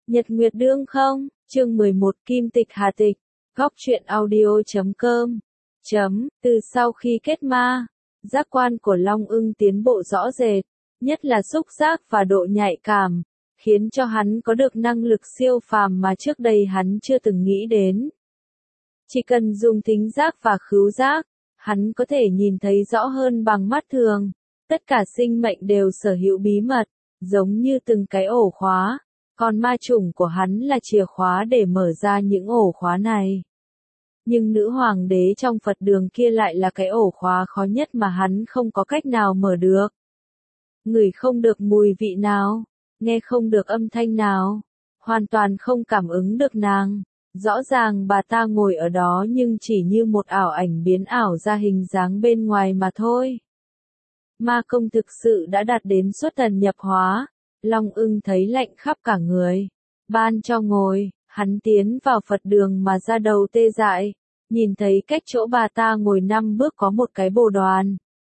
Nhật Nguyệt Đương không, chương 11 Kim Tịch Hà Tịch, góc truyện audio.com. Từ sau khi kết ma, giác quan của Long Ưng tiến bộ rõ rệt, nhất là xúc giác và độ nhạy cảm, khiến cho hắn có được năng lực siêu phàm mà trước đây hắn chưa từng nghĩ đến. Chỉ cần dùng thính giác và khứu giác, hắn có thể nhìn thấy rõ hơn bằng mắt thường. Tất cả sinh mệnh đều sở hữu bí mật, giống như từng cái ổ khóa. Còn ma chủng của hắn là chìa khóa để mở ra những ổ khóa này. Nhưng nữ hoàng đế trong Phật đường kia lại là cái ổ khóa khó nhất mà hắn không có cách nào mở được. Ngửi không được mùi vị nào, nghe không được âm thanh nào, hoàn toàn không cảm ứng được nàng. Rõ ràng bà ta ngồi ở đó nhưng chỉ như một ảo ảnh biến ảo ra hình dáng bên ngoài mà thôi. Ma công thực sự đã đạt đến xuất thần nhập hóa. Long Ưng thấy lạnh khắp cả người. Ban cho ngồi, hắn tiến vào Phật đường mà ra đầu tê dại, nhìn thấy cách chỗ bà ta ngồi 5 bước có một cái bồ đoàn.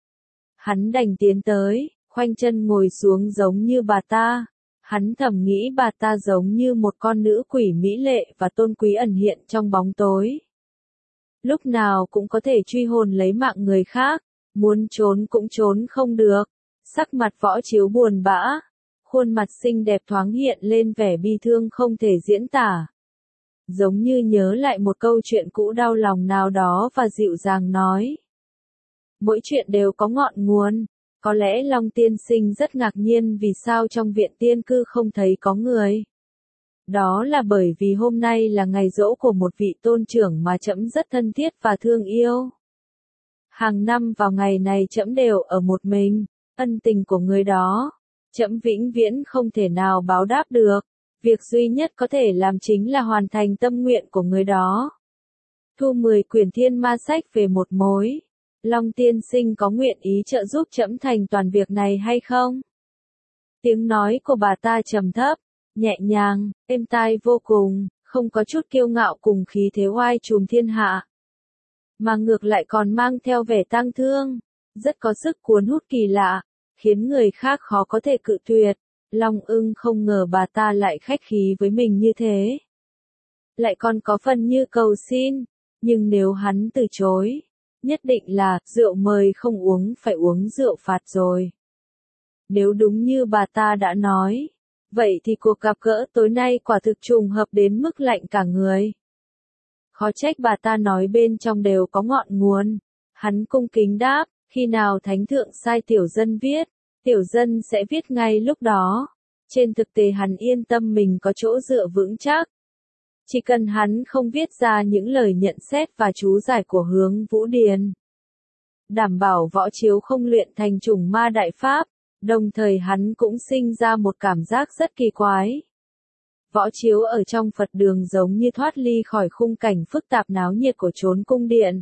Hắn đành tiến tới, khoanh chân ngồi xuống giống như bà ta. Hắn thầm nghĩ bà ta giống như một con nữ quỷ mỹ lệ và tôn quý ẩn hiện trong bóng tối. Lúc nào cũng có thể truy hồn lấy mạng người khác, muốn trốn cũng trốn không được. Sắc mặt Võ Chiếu buồn bã. Khuôn mặt xinh đẹp thoáng hiện lên vẻ bi thương không thể diễn tả. Giống như nhớ lại một câu chuyện cũ đau lòng nào đó và dịu dàng nói. Mỗi chuyện đều có ngọn nguồn. Có lẽ Long tiên sinh rất ngạc nhiên vì sao trong viện tiên cư không thấy có người. Đó là bởi vì hôm nay là ngày giỗ của một vị tôn trưởng mà trẫm rất thân thiết và thương yêu. Hàng năm vào ngày này trẫm đều ở một mình, ân tình của người đó. Trẫm vĩnh viễn không thể nào báo đáp được, việc duy nhất có thể làm chính là hoàn thành tâm nguyện của người đó. Thu 10 quyển thiên ma sách về một mối. Long tiên sinh có nguyện ý trợ giúp trẫm thành toàn việc này hay không? Tiếng nói của bà ta trầm thấp, nhẹ nhàng, êm tai vô cùng, không có chút kiêu ngạo cùng khí thế oai trùm thiên hạ. Mà ngược lại còn mang theo vẻ tang thương, rất có sức cuốn hút kỳ lạ. Khiến người khác khó có thể cự tuyệt. Long Ưng không ngờ bà ta lại khách khí với mình như thế. Lại còn có phần như cầu xin. Nhưng nếu hắn từ chối, nhất định là rượu mời không uống phải uống rượu phạt rồi. Nếu đúng như bà ta đã nói, vậy thì cuộc gặp gỡ tối nay quả thực trùng hợp đến mức lạnh cả người. Khó trách bà ta nói bên trong đều có ngọn nguồn. Hắn cung kính đáp. Khi nào thánh thượng sai tiểu dân viết, tiểu dân sẽ viết ngay lúc đó. Trên thực tế hắn yên tâm mình có chỗ dựa vững chắc. Chỉ cần hắn không viết ra những lời nhận xét và chú giải của Hướng Vũ Điền. Đảm bảo Võ Chiếu không luyện thành chủng ma đại pháp, đồng thời hắn cũng sinh ra một cảm giác rất kỳ quái. Võ Chiếu ở trong Phật đường giống như thoát ly khỏi khung cảnh phức tạp náo nhiệt của chốn cung điện.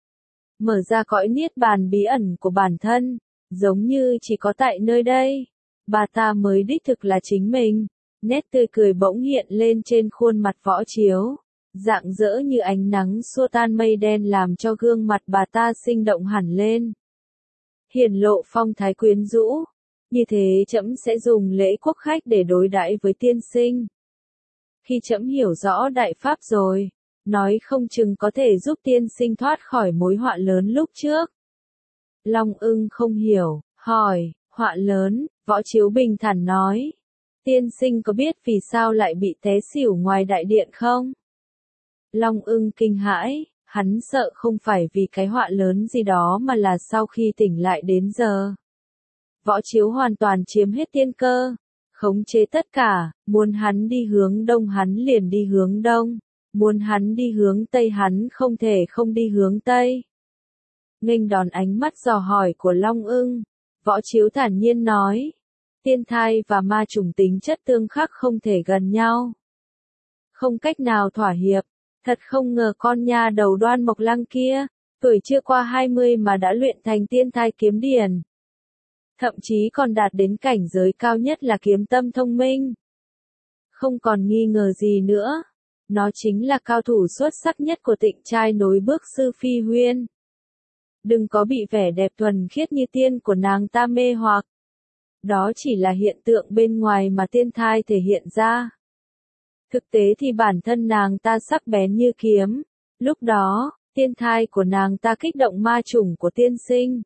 Mở ra cõi niết bàn bí ẩn của bản thân, giống như chỉ có tại nơi đây, bà ta mới đích thực là chính mình. Nét tươi cười bỗng hiện lên trên khuôn mặt Võ Chiếu, rạng rỡ như ánh nắng xua tan mây đen làm cho gương mặt bà ta sinh động hẳn lên. Hiển lộ phong thái quyến rũ, như thế trẫm sẽ dùng lễ quốc khách để đối đãi với tiên sinh. Khi trẫm hiểu rõ đại pháp rồi, nói không chừng có thể giúp tiên sinh thoát khỏi mối họa lớn lúc trước. Long Ưng không hiểu, hỏi, họa lớn, Võ Chiếu bình thản nói. Tiên sinh có biết vì sao lại bị té xỉu ngoài đại điện không? Long Ưng kinh hãi, hắn sợ không phải vì cái họa lớn gì đó mà là sau khi tỉnh lại đến giờ. Võ Chiếu hoàn toàn chiếm hết tiên cơ, khống chế tất cả, muốn hắn đi hướng đông hắn liền đi hướng đông. Muốn hắn đi hướng Tây hắn không thể không đi hướng Tây. Nghênh đón ánh mắt dò hỏi của Long Ưng, Võ Chiếu thản nhiên nói. Tiên thai và ma chủng tính chất tương khắc không thể gần nhau. Không cách nào thỏa hiệp, thật không ngờ con nha đầu Đoan Mộc Lăng kia, tuổi chưa qua 20 mà đã luyện thành tiên thai kiếm điển. Thậm chí còn đạt đến cảnh giới cao nhất là kiếm tâm thông minh. Không còn nghi ngờ gì nữa. Nó chính là cao thủ xuất sắc nhất của Tịnh trai nối bước Sư Phi Huyên. Đừng có bị vẻ đẹp thuần khiết như tiên của nàng ta mê hoặc. Đó chỉ là hiện tượng bên ngoài mà tiên thai thể hiện ra. Thực tế thì bản thân nàng ta sắc bén như kiếm. Lúc đó, tiên thai của nàng ta kích động ma chủng của tiên sinh.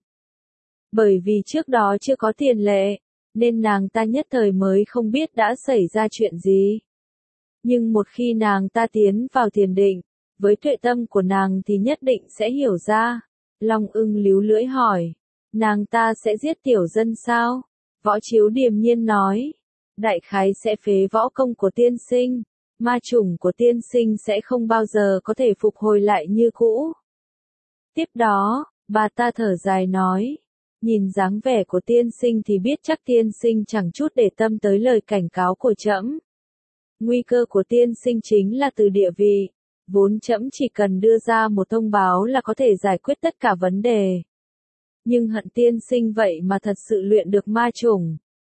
Bởi vì trước đó chưa có tiền lệ, nên nàng ta nhất thời mới không biết đã xảy ra chuyện gì. Nhưng một khi nàng ta tiến vào thiền định, với tuệ tâm của nàng thì nhất định sẽ hiểu ra. Long Ưng líu lưỡi hỏi, nàng ta sẽ giết tiểu dân sao? Võ Chiếu điềm nhiên nói, đại khái sẽ phế võ công của tiên sinh, ma chủng của tiên sinh sẽ không bao giờ có thể phục hồi lại như cũ. Tiếp đó, bà ta thở dài nói, nhìn dáng vẻ của tiên sinh thì biết chắc tiên sinh chẳng chút để tâm tới lời cảnh cáo của trẫm. Nguy cơ của tiên sinh chính là từ địa vị, vốn trẫm chỉ cần đưa ra một thông báo là có thể giải quyết tất cả vấn đề. Nhưng hận tiên sinh vậy mà thật sự luyện được ma chủng.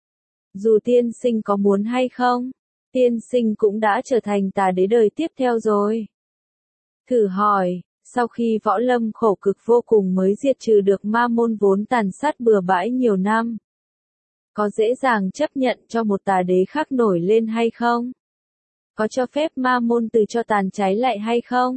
Dù tiên sinh có muốn hay không, tiên sinh cũng đã trở thành tà đế đời tiếp theo rồi. Thử hỏi, sau khi võ lâm khổ cực vô cùng mới diệt trừ được ma môn vốn tàn sát bừa bãi nhiều năm, có dễ dàng chấp nhận cho một tà đế khác nổi lên hay không? Có cho phép ma môn từ cho tàn cháy lại hay không?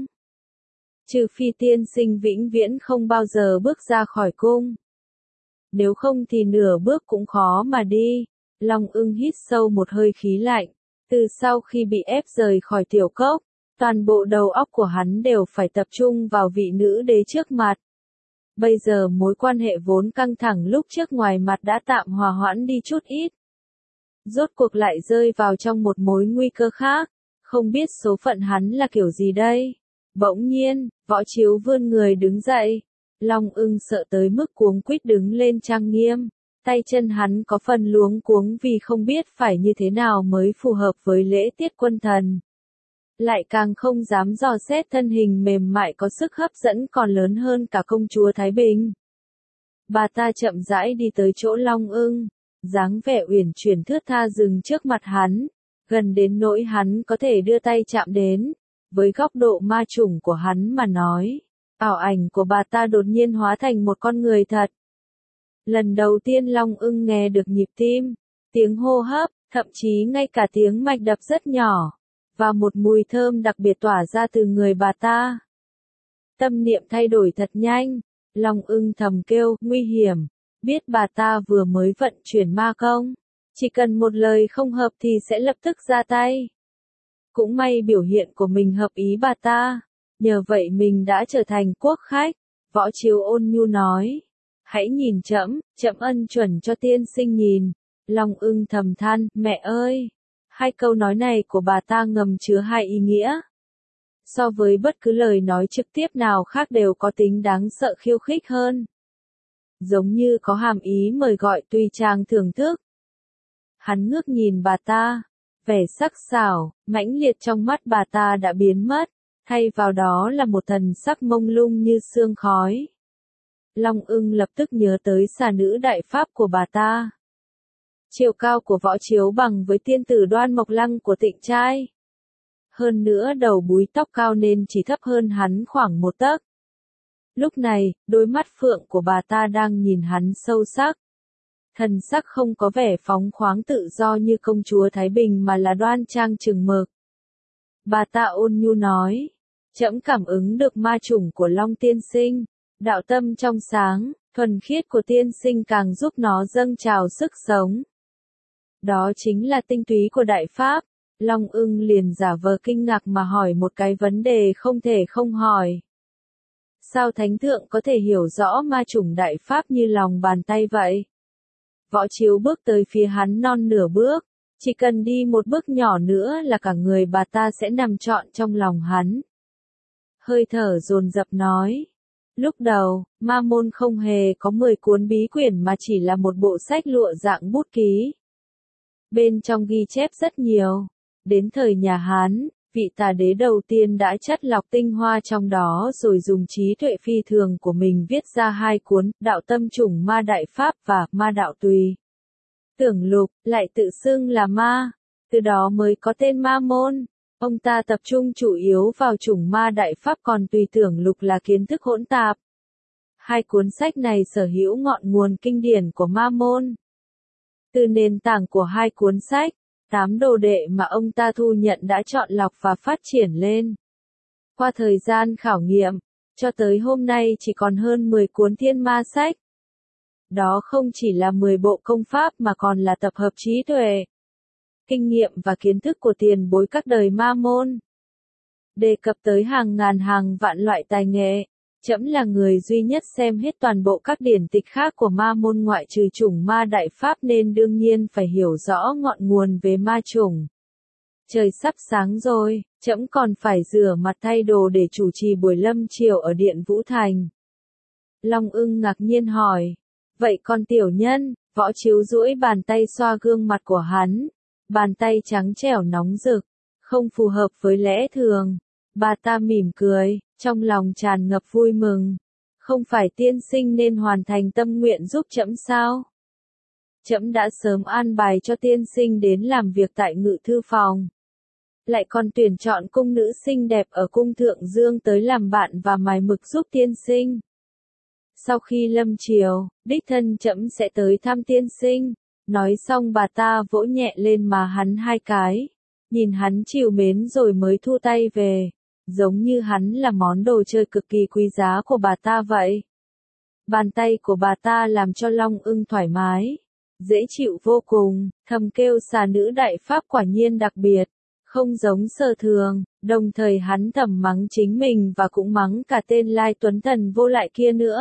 Trừ phi tiên sinh vĩnh viễn không bao giờ bước ra khỏi cung. Nếu không thì nửa bước cũng khó mà đi. Long Ưng hít sâu một hơi khí lạnh. Từ sau khi bị ép rời khỏi tiểu cốc, toàn bộ đầu óc của hắn đều phải tập trung vào vị nữ đế trước mặt. Bây giờ mối quan hệ vốn căng thẳng lúc trước ngoài mặt đã tạm hòa hoãn đi chút ít. Rốt cuộc lại rơi vào trong một mối nguy cơ khác, không biết số phận hắn là kiểu gì đây. Bỗng nhiên, Võ Chiếu vươn người đứng dậy. Long Ưng sợ tới mức cuống quýt đứng lên trang nghiêm. Tay chân hắn có phần luống cuống vì không biết phải như thế nào mới phù hợp với lễ tiết quân thần. Lại càng không dám dò xét thân hình mềm mại có sức hấp dẫn còn lớn hơn cả công chúa Thái Bình. Bà ta chậm rãi đi tới chỗ Long Ưng, dáng vẻ uyển chuyển thướt tha dừng trước mặt hắn, gần đến nỗi hắn có thể đưa tay chạm đến. Với góc độ ma chủng của hắn mà nói, ảo ảnh của bà ta đột nhiên hóa thành một con người thật. Lần đầu tiên Long Ưng nghe được nhịp tim, tiếng hô hấp, thậm chí ngay cả tiếng mạch đập rất nhỏ, và một mùi thơm đặc biệt tỏa ra từ người bà ta. Tâm niệm thay đổi thật nhanh, Long Ưng thầm kêu, nguy hiểm, biết bà ta vừa mới vận chuyển ma công, chỉ cần một lời không hợp thì sẽ lập tức ra tay. Cũng may biểu hiện của mình hợp ý bà ta, nhờ vậy mình đã trở thành quốc khách. Võ Chiếu ôn nhu nói, hãy nhìn trẫm, trẫm ân chuẩn cho tiên sinh nhìn. Long Ưng thầm than, mẹ ơi, hai câu nói này của bà ta ngầm chứa hai ý nghĩa. So với bất cứ lời nói trực tiếp nào khác đều có tính đáng sợ khiêu khích hơn. Giống như có hàm ý mời gọi tùy chàng thưởng thức. Hắn ngước nhìn bà ta, vẻ sắc sảo, mãnh liệt trong mắt bà ta đã biến mất, thay vào đó là một thần sắc mông lung như sương khói. Long Ưng lập tức nhớ tới xà nữ đại pháp của bà ta. Chiều cao của Võ Chiếu bằng với tiên tử Đoan Mộc Lăng của Tịnh trai. Hơn nữa đầu búi tóc cao nên chỉ thấp hơn hắn khoảng một tấc. Lúc này, đôi mắt phượng của bà ta đang nhìn hắn sâu sắc. Thần sắc không có vẻ phóng khoáng tự do như công chúa Thái Bình mà là đoan trang chừng mực. Bà ta ôn nhu nói, trẫm cảm ứng được ma chủng của Long tiên sinh, đạo tâm trong sáng, thuần khiết của tiên sinh càng giúp nó dâng trào sức sống. Đó chính là tinh túy của đại pháp. Long Ưng liền giả vờ kinh ngạc mà hỏi một cái vấn đề không thể không hỏi. Sao thánh thượng có thể hiểu rõ ma chủng đại pháp như lòng bàn tay vậy? Võ Chiếu bước tới phía hắn non nửa bước, chỉ cần đi một bước nhỏ nữa là cả người bà ta sẽ nằm trọn trong lòng hắn. Hơi thở dồn dập nói. Lúc đầu, ma môn không hề có 10 cuốn bí quyển mà chỉ là một bộ sách lụa dạng bút ký. Bên trong ghi chép rất nhiều. Đến thời nhà Hán, vị tà đế đầu tiên đã chắt lọc tinh hoa trong đó rồi dùng trí tuệ phi thường của mình viết ra 2 cuốn, Đạo Tâm Chủng Ma Đại Pháp và Ma Đạo Tùy. Tưởng Lục, lại tự xưng là ma, từ đó mới có tên ma môn. Ông ta tập trung chủ yếu vào chủng ma đại pháp còn Tùy Tưởng Lục là kiến thức hỗn tạp. 2 cuốn sách này sở hữu ngọn nguồn kinh điển của ma môn. Từ nền tảng của 2 cuốn sách, 8 đồ đệ mà ông ta thu nhận đã chọn lọc và phát triển lên. Qua thời gian khảo nghiệm, cho tới hôm nay chỉ còn hơn 10 cuốn thiên ma sách. Đó không chỉ là 10 bộ công pháp mà còn là tập hợp trí tuệ, kinh nghiệm và kiến thức của tiền bối các đời ma môn. Đề cập tới hàng ngàn hàng vạn loại tài nghệ, trẫm là người duy nhất xem hết toàn bộ các điển tịch khác của ma môn ngoại trừ chủng ma đại pháp nên đương nhiên phải hiểu rõ ngọn nguồn về ma chủng. Trời sắp sáng rồi, trẫm còn phải rửa mặt thay đồ để chủ trì buổi lâm chiều ở Điện Vũ Thành. Long Ưng ngạc nhiên hỏi, vậy con tiểu nhân? Võ Chiếu duỗi bàn tay xoa gương mặt của hắn, bàn tay trắng trẻo nóng rực, không phù hợp với lẽ thường. Bà ta mỉm cười, trong lòng tràn ngập vui mừng. Không phải tiên sinh nên hoàn thành tâm nguyện giúp trẫm sao? Trẫm đã sớm an bài cho tiên sinh đến làm việc tại ngự thư phòng. Lại còn tuyển chọn cung nữ xinh đẹp ở cung thượng dương tới làm bạn và mài mực giúp tiên sinh. Sau khi lâm chiều, đích thân trẫm sẽ tới thăm tiên sinh. Nói xong bà ta vỗ nhẹ lên má hắn 2 cái. Nhìn hắn trìu mến rồi mới thu tay về. Giống như hắn là món đồ chơi cực kỳ quý giá của bà ta vậy. Bàn tay của bà ta làm cho Long Ưng thoải mái, dễ chịu vô cùng, thầm kêu xà nữ đại pháp quả nhiên đặc biệt, không giống Sở Thường, đồng thời hắn thầm mắng chính mình và cũng mắng cả tên Lai Tuấn Thần vô lại kia nữa.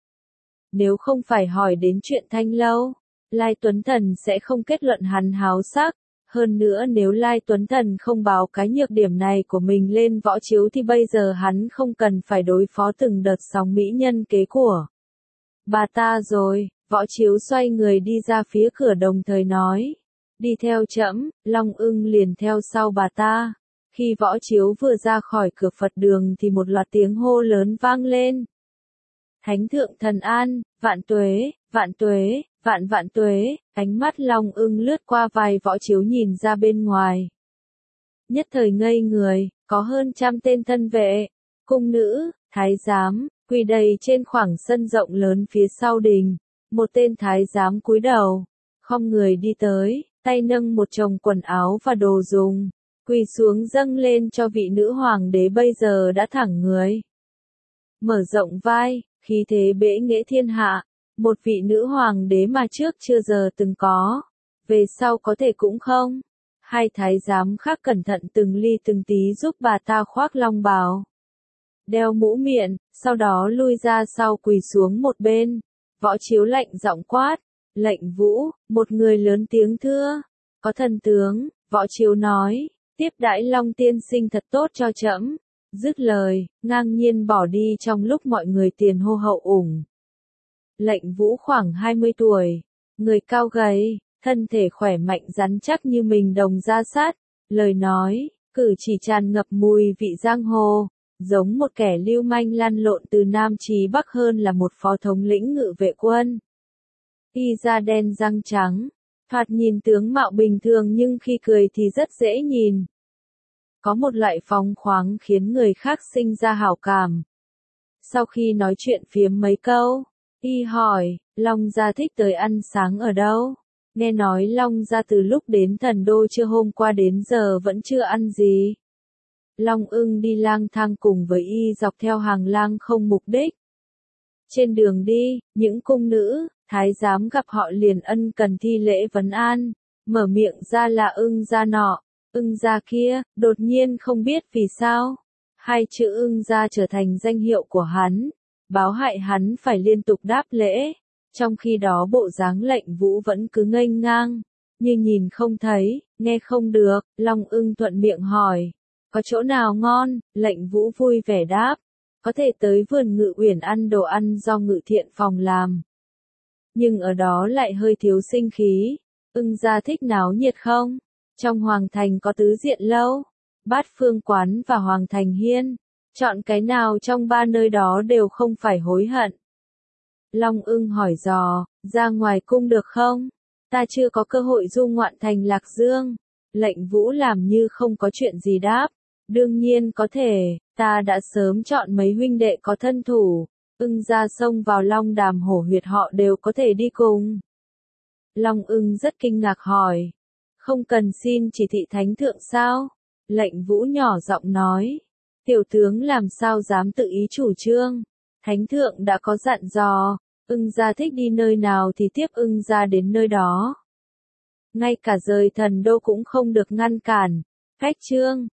Nếu không phải hỏi đến chuyện Thanh Lâu, Lai Tuấn Thần sẽ không kết luận hắn háo sắc. Hơn nữa nếu Lai Tuấn Thần không báo cái nhược điểm này của mình lên Võ Chiếu thì bây giờ hắn không cần phải đối phó từng đợt sóng mỹ nhân kế của bà ta rồi. Võ Chiếu xoay người đi ra phía cửa đồng thời nói, đi theo trẫm. Long Ưng liền theo sau bà ta. Khi Võ Chiếu vừa ra khỏi cửa Phật đường thì một loạt tiếng hô lớn vang lên. Thánh thượng thần an, vạn tuế, vạn tuế, vạn vạn tuế. Ánh mắt Long Ưng lướt qua vai Võ Chiếu nhìn ra bên ngoài. Nhất thời ngây người, có hơn 100 tên thân vệ, cung nữ, thái giám, quỳ đầy trên khoảng sân rộng lớn phía sau đình. Một tên thái giám cúi đầu, khom người đi tới, tay nâng một chồng quần áo và đồ dùng, quỳ xuống dâng lên cho vị nữ hoàng đế bây giờ đã thẳng người. Mở rộng vai, khí thế bệ nghệ thiên hạ, một vị nữ hoàng đế mà trước chưa giờ từng có, về sau có thể cũng không. 2 thái giám khác cẩn thận từng ly từng tí giúp bà ta khoác long bào, đeo mũ miệng, sau đó lui ra sau quỳ xuống một bên. Võ Chiếu lạnh giọng quát, lệnh Vũ. Một người lớn tiếng thưa, có thần tướng. Võ Chiếu nói, tiếp đãi Long tiên sinh thật tốt cho trẫm. Dứt lời, ngang nhiên bỏ đi trong lúc mọi người tiền hô hậu ủng. Lệnh Vũ khoảng 20 tuổi, người cao gầy, thân thể khỏe mạnh rắn chắc như mình đồng da sắt, lời nói, cử chỉ tràn ngập mùi vị giang hồ, giống một kẻ lưu manh lăn lộn từ Nam chí Bắc hơn là một phó thống lĩnh ngự vệ quân. Y da đen răng trắng, thoạt nhìn tướng mạo bình thường nhưng khi cười thì rất dễ nhìn. Có một loại phóng khoáng khiến người khác sinh ra hảo cảm. Sau khi nói chuyện phiếm mấy câu, Y hỏi, Long gia thích tới ăn sáng ở đâu? Nghe nói Long gia từ lúc đến Thần Đô chưa hôm qua đến giờ vẫn chưa ăn gì. Long Ưng đi lang thang cùng với Y dọc theo hàng lang không mục đích. Trên đường đi, những cung nữ, thái giám gặp họ liền ân cần thi lễ vấn an, mở miệng ra là Ưng gia nọ, Ưng gia kia. Đột nhiên không biết vì sao, 2 chữ Ưng gia trở thành danh hiệu của hắn, báo hại hắn phải liên tục đáp lễ. Trong khi đó bộ dáng lệnh Vũ vẫn cứ nghênh ngang, như nhìn không thấy, nghe không được. Long Ưng thuận miệng hỏi, có chỗ nào ngon? Lệnh Vũ vui vẻ đáp, có thể tới vườn Ngự Uyển ăn đồ ăn do Ngự Thiện phòng làm. Nhưng ở đó lại hơi thiếu sinh khí. Ưng gia thích náo nhiệt không? Trong Hoàng Thành có Tứ Diện Lâu, Bát Phương Quán và Hoàng Thành Hiên. Chọn cái nào trong 3 nơi đó đều không phải hối hận. Long Ưng hỏi dò, ra ngoài cung được không? Ta chưa có cơ hội du ngoạn thành Lạc Dương. Lệnh Vũ làm như không có chuyện gì đáp. Đương nhiên có thể, ta đã sớm chọn mấy huynh đệ có thân thủ. Ưng ra sông vào Long Đàm Hổ Huyệt họ đều có thể đi cùng. Long Ưng rất kinh ngạc hỏi, Không cần xin chỉ thị thánh thượng sao? Lệnh Vũ nhỏ giọng nói. Tiểu tướng làm sao dám tự ý chủ trương. Thánh thượng đã có dặn dò, ưng gia thích đi nơi nào thì tiếp ưng gia đến nơi đó. Ngay cả rời thần đô cũng không được ngăn cản. Khách trương,